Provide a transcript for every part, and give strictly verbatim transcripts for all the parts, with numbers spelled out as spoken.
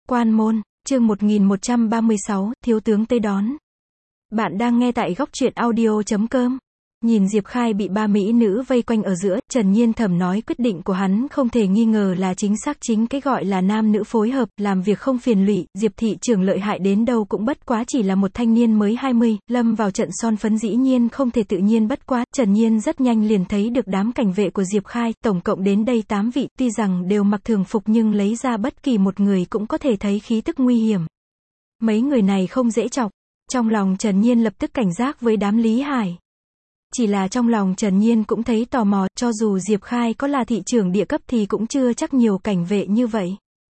Quan môn, chương một nghìn một trăm ba mươi sáu, thiếu tướng tới đón. Bạn đang nghe tại góc truyện audio chấm com. Nhìn Diệp Khai bị ba mỹ nữ vây quanh ở giữa, Trần Nhiên thầm nói quyết định của hắn không thể nghi ngờ là chính xác, chính cái gọi là nam nữ phối hợp, làm việc không phiền lụy. Diệp thị trưởng lợi hại đến đâu cũng bất quá chỉ là một thanh niên mới hai mươi, lâm vào trận son phấn dĩ nhiên không thể tự nhiên bất quá. Trần Nhiên rất nhanh liền thấy được đám cảnh vệ của Diệp Khai, tổng cộng đến đây tám vị, tuy rằng đều mặc thường phục nhưng lấy ra bất kỳ một người cũng có thể thấy khí tức nguy hiểm. Mấy người này không dễ chọc. Trong lòng Trần Nhiên lập tức cảnh giác với đám Lý Hải. Chỉ là trong lòng Trần Nhiên cũng thấy tò mò, cho dù Diệp Khai có là thị trưởng địa cấp thì cũng chưa chắc nhiều cảnh vệ như vậy.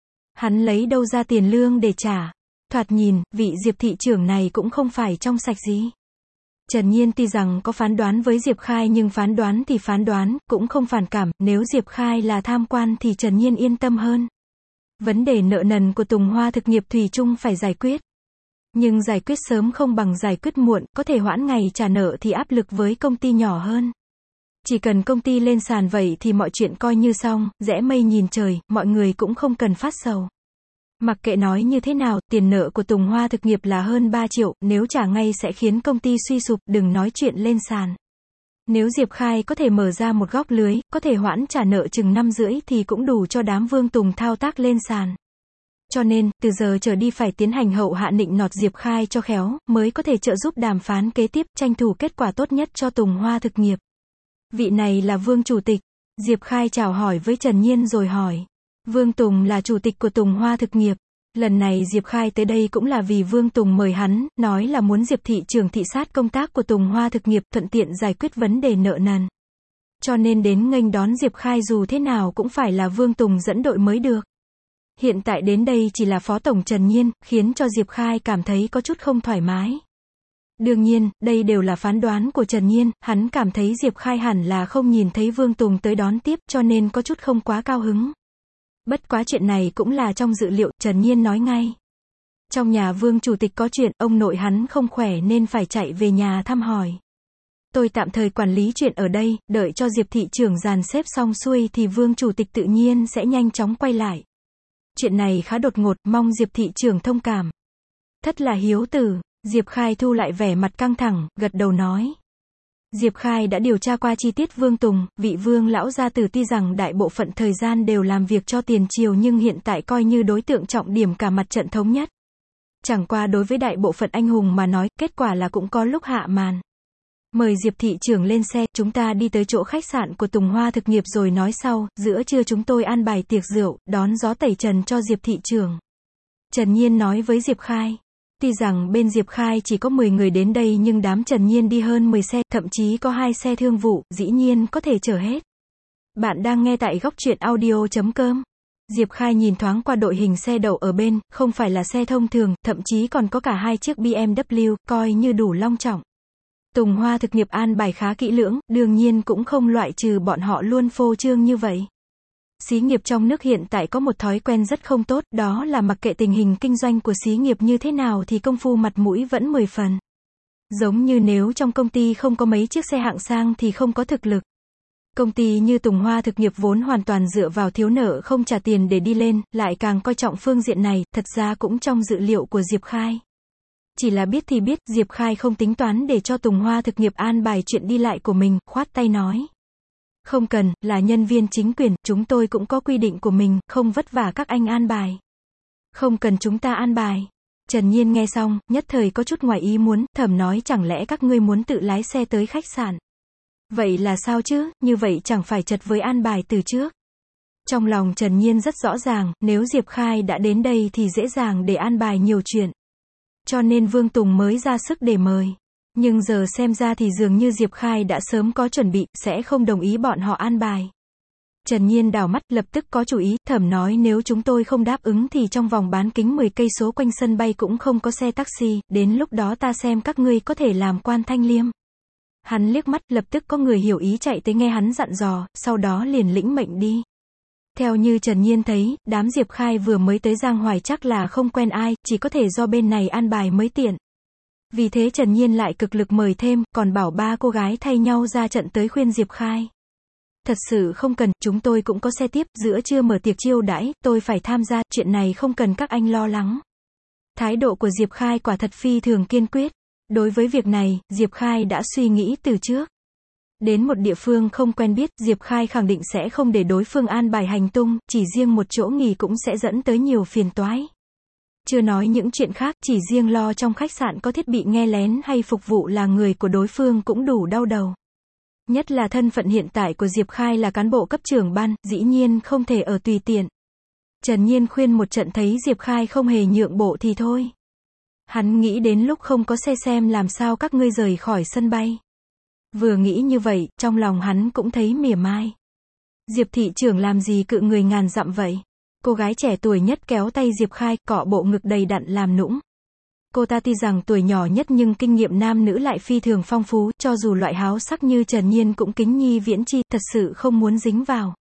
Hắn lấy đâu ra tiền lương để trả? Thoạt nhìn, vị Diệp thị trưởng này cũng không phải trong sạch gì. Trần Nhiên tuy rằng có phán đoán với Diệp Khai nhưng phán đoán thì phán đoán, cũng không phản cảm, nếu Diệp Khai là tham quan thì Trần Nhiên yên tâm hơn. Vấn đề nợ nần của Tùng Hoa thực nghiệp thủy chung phải giải quyết. Nhưng giải quyết sớm không bằng giải quyết muộn, có thể hoãn ngày trả nợ thì áp lực với công ty nhỏ hơn. Chỉ cần công ty lên sàn vậy thì mọi chuyện coi như xong, rẽ mây nhìn trời, mọi người cũng không cần phát sầu. Mặc kệ nói như thế nào, tiền nợ của Tùng Hoa thực nghiệp là hơn ba triệu, nếu trả ngay sẽ khiến công ty suy sụp, đừng nói chuyện lên sàn. Nếu Diệp Khai có thể mở ra một góc lưới, có thể hoãn trả nợ chừng năm rưỡi thì cũng đủ cho đám Vương Tùng thao tác lên sàn. Cho nên, từ giờ trở đi phải tiến hành hậu hạ nịnh nọt Diệp Khai cho khéo, mới có thể trợ giúp đàm phán kế tiếp, tranh thủ kết quả tốt nhất cho Tùng Hoa thực nghiệp. Vị này là Vương Chủ tịch. Diệp Khai chào hỏi với Trần Nhiên rồi hỏi. Vương Tùng là chủ tịch của Tùng Hoa thực nghiệp. Lần này Diệp Khai tới đây cũng là vì Vương Tùng mời hắn, nói là muốn Diệp thị trưởng thị sát công tác của Tùng Hoa thực nghiệp, thuận tiện giải quyết vấn đề nợ nần. Cho nên đến nghênh đón Diệp Khai dù thế nào cũng phải là Vương Tùng dẫn đội mới được. Hiện tại đến đây chỉ là Phó Tổng Trần Nhiên, khiến cho Diệp Khai cảm thấy có chút không thoải mái. Đương nhiên, đây đều là phán đoán của Trần Nhiên, hắn cảm thấy Diệp Khai hẳn là không nhìn thấy Vương Tùng tới đón tiếp, cho nên có chút không quá cao hứng. Bất quá chuyện này cũng là trong dự liệu, Trần Nhiên nói ngay. Trong nhà Vương Chủ tịch có chuyện, ông nội hắn không khỏe nên phải chạy về nhà thăm hỏi. Tôi tạm thời quản lý chuyện ở đây, đợi cho Diệp thị trưởng dàn xếp xong xuôi thì Vương Chủ tịch tự nhiên sẽ nhanh chóng quay lại. Chuyện này khá đột ngột, mong Diệp thị trưởng thông cảm. Thất là hiếu tử. Diệp Khai thu lại vẻ mặt căng thẳng, gật đầu nói. Diệp Khai đã điều tra qua chi tiết Vương Tùng, vị Vương lão gia tử tuy rằng đại bộ phận thời gian đều làm việc cho tiền triều nhưng hiện tại coi như đối tượng trọng điểm cả mặt trận thống nhất. Chẳng qua đối với đại bộ phận anh hùng mà nói, kết quả là cũng có lúc hạ màn. Mời Diệp thị trưởng lên xe, chúng ta đi tới chỗ khách sạn của Tùng Hoa thực nghiệp rồi nói sau, giữa trưa chúng tôi an bài tiệc rượu, đón gió tẩy trần cho Diệp thị trưởng. Trần Nhiên nói với Diệp Khai. Tuy rằng bên Diệp Khai chỉ có mười người đến đây nhưng đám Trần Nhiên đi hơn mười xe, thậm chí có hai xe thương vụ, dĩ nhiên có thể chở hết. Bạn đang nghe tại góc truyện audio chấm com. Diệp Khai nhìn thoáng qua đội hình xe đậu ở bên, không phải là xe thông thường, thậm chí còn có cả hai chiếc bê em vê, coi như đủ long trọng. Tùng Hoa thực nghiệp an bài khá kỹ lưỡng, đương nhiên cũng không loại trừ bọn họ luôn phô trương như vậy. Xí nghiệp trong nước hiện tại có một thói quen rất không tốt, đó là mặc kệ tình hình kinh doanh của xí nghiệp như thế nào thì công phu mặt mũi vẫn mười phần. Giống như nếu trong công ty không có mấy chiếc xe hạng sang thì không có thực lực. Công ty như Tùng Hoa thực nghiệp vốn hoàn toàn dựa vào thiếu nợ không trả tiền để đi lên, lại càng coi trọng phương diện này, thật ra cũng trong dự liệu của Diệp Khai. Chỉ là biết thì biết, Diệp Khai không tính toán để cho Tùng Hoa thực nghiệp an bài chuyện đi lại của mình, khoát tay nói. Không cần, là nhân viên chính quyền, chúng tôi cũng có quy định của mình, không vất vả các anh an bài. Không cần chúng ta an bài. Trần Nhiên nghe xong, nhất thời có chút ngoài ý muốn, thầm nói chẳng lẽ các ngươi muốn tự lái xe tới khách sạn. Vậy là sao chứ, như vậy chẳng phải chật với an bài từ trước. Trong lòng Trần Nhiên rất rõ ràng, nếu Diệp Khai đã đến đây thì dễ dàng để an bài nhiều chuyện. Cho nên Vương Tùng mới ra sức để mời. Nhưng giờ xem ra thì dường như Diệp Khai đã sớm có chuẩn bị, sẽ không đồng ý bọn họ an bài. Trần Nhiên đảo mắt, lập tức có chủ ý, thầm nói nếu chúng tôi không đáp ứng thì trong vòng bán kính mười cây số quanh sân bay cũng không có xe taxi, đến lúc đó ta xem các ngươi có thể làm quan thanh liêm. Hắn liếc mắt, lập tức có người hiểu ý chạy tới nghe hắn dặn dò, sau đó liền lĩnh mệnh đi. Theo như Trần Nhiên thấy, đám Diệp Khai vừa mới tới Giang Hoài chắc là không quen ai, chỉ có thể do bên này an bài mới tiện. Vì thế Trần Nhiên lại cực lực mời thêm, còn bảo ba cô gái thay nhau ra trận tới khuyên Diệp Khai. Thật sự không cần, chúng tôi cũng có xe tiếp, giữa trưa mở tiệc chiêu đãi, tôi phải tham gia, chuyện này không cần các anh lo lắng. Thái độ của Diệp Khai quả thật phi thường kiên quyết. Đối với việc này, Diệp Khai đã suy nghĩ từ trước. Đến một địa phương không quen biết, Diệp Khai khẳng định sẽ không để đối phương an bài hành tung, chỉ riêng một chỗ nghỉ cũng sẽ dẫn tới nhiều phiền toái. Chưa nói những chuyện khác, chỉ riêng lo trong khách sạn có thiết bị nghe lén hay phục vụ là người của đối phương cũng đủ đau đầu. Nhất là thân phận hiện tại của Diệp Khai là cán bộ cấp trưởng ban, dĩ nhiên không thể ở tùy tiện. Trần Nhiên khuyên một trận thấy Diệp Khai không hề nhượng bộ thì thôi. Hắn nghĩ đến lúc không có xe xem làm sao các ngươi rời khỏi sân bay. Vừa nghĩ như vậy, trong lòng hắn cũng thấy mỉa mai. Diệp thị trưởng làm gì cự người ngàn dặm vậy? Cô gái trẻ tuổi nhất kéo tay Diệp Khai, cọ bộ ngực đầy đặn làm nũng. Cô ta tuy rằng tuổi nhỏ nhất nhưng kinh nghiệm nam nữ lại phi thường phong phú, cho dù loại háo sắc như Trần Nhiên cũng kính nhi viễn chi, thật sự không muốn dính vào.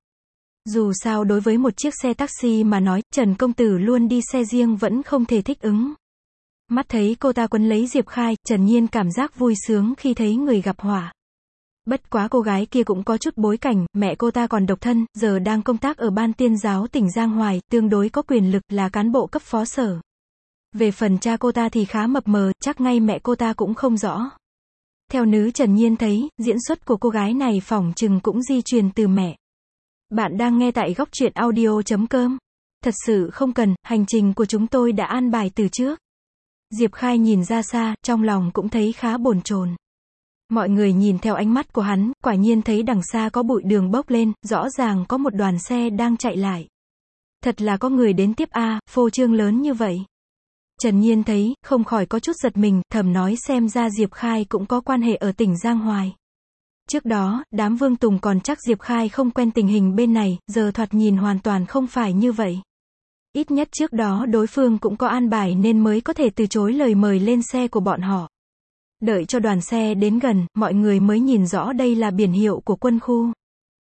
Dù sao đối với một chiếc xe taxi mà nói, Trần công tử luôn đi xe riêng vẫn không thể thích ứng. Mắt thấy cô ta quấn lấy Diệp Khai, Trần Nhiên cảm giác vui sướng khi thấy người gặp họa. Bất quá cô gái kia cũng có chút bối cảnh, mẹ cô ta còn độc thân, giờ đang công tác ở ban tuyên giáo tỉnh Giang Hoài, tương đối có quyền lực, là cán bộ cấp phó sở. Về phần cha cô ta thì khá mập mờ, chắc ngay mẹ cô ta cũng không rõ. Theo nữ Trần Nhiên thấy, diễn xuất của cô gái này phỏng chừng cũng di truyền từ mẹ. Bạn đang nghe tại góc truyện audio chấm com. Thật sự không cần, hành trình của chúng tôi đã an bài từ trước. Diệp Khai nhìn ra xa, trong lòng cũng thấy khá bồn chồn. Mọi người nhìn theo ánh mắt của hắn, quả nhiên thấy đằng xa có bụi đường bốc lên, rõ ràng có một đoàn xe đang chạy lại. Thật là có người đến tiếp a, phô trương lớn như vậy. Trần Nhiên thấy, không khỏi có chút giật mình, thầm nói xem ra Diệp Khai cũng có quan hệ ở tỉnh Giang Hoài. Trước đó, đám Vương Tùng còn chắc Diệp Khai không quen tình hình bên này, giờ thoạt nhìn hoàn toàn không phải như vậy. Ít nhất trước đó đối phương cũng có an bài nên mới có thể từ chối lời mời lên xe của bọn họ. Đợi cho đoàn xe đến gần, mọi người mới nhìn rõ đây là biển hiệu của quân khu.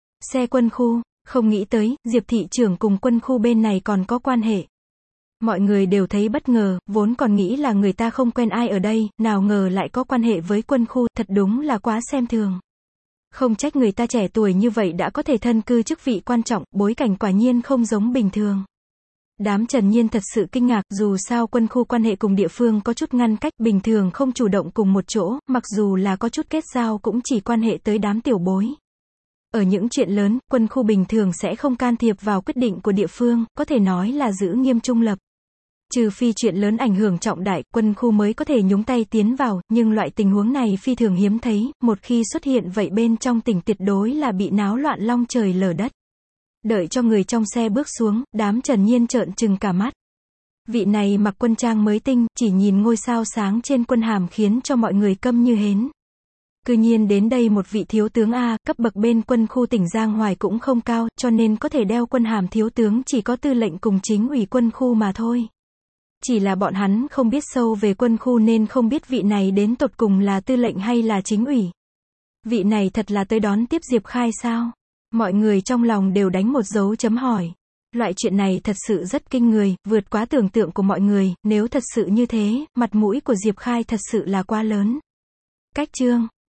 Xe quân khu, không nghĩ tới, Diệp thị trưởng cùng quân khu bên này còn có quan hệ. Mọi người đều thấy bất ngờ, vốn còn nghĩ là người ta không quen ai ở đây, nào ngờ lại có quan hệ với quân khu, thật đúng là quá xem thường. Không trách người ta trẻ tuổi như vậy đã có thể thân cư chức vị quan trọng, bối cảnh quả nhiên không giống bình thường. Đám Trần Nhiên thật sự kinh ngạc, dù sao quân khu quan hệ cùng địa phương có chút ngăn cách, bình thường không chủ động cùng một chỗ, mặc dù là có chút kết giao cũng chỉ quan hệ tới đám tiểu bối. Ở những chuyện lớn, quân khu bình thường sẽ không can thiệp vào quyết định của địa phương, có thể nói là giữ nghiêm trung lập. Trừ phi chuyện lớn ảnh hưởng trọng đại, quân khu mới có thể nhúng tay tiến vào, nhưng loại tình huống này phi thường hiếm thấy, một khi xuất hiện vậy bên trong tỉnh tuyệt đối là bị náo loạn long trời lở đất. Đợi cho người trong xe bước xuống, đám Trần Nhiên trợn trừng cả mắt. Vị này mặc quân trang mới tinh, chỉ nhìn ngôi sao sáng trên quân hàm khiến cho mọi người câm như hến. Cư nhiên đến đây một vị thiếu tướng A, cấp bậc bên quân khu tỉnh Giang Hoài cũng không cao, cho nên có thể đeo quân hàm thiếu tướng chỉ có tư lệnh cùng chính ủy quân khu mà thôi. Chỉ là bọn hắn không biết sâu về quân khu nên không biết vị này đến tột cùng là tư lệnh hay là chính ủy. Vị này thật là tới đón tiếp Diệp Khai sao? Mọi người trong lòng đều đánh một dấu chấm hỏi. Loại chuyện này thật sự rất kinh người, vượt quá tưởng tượng của mọi người, nếu thật sự như thế, mặt mũi của Diệp Khai thật sự là quá lớn. Cách chương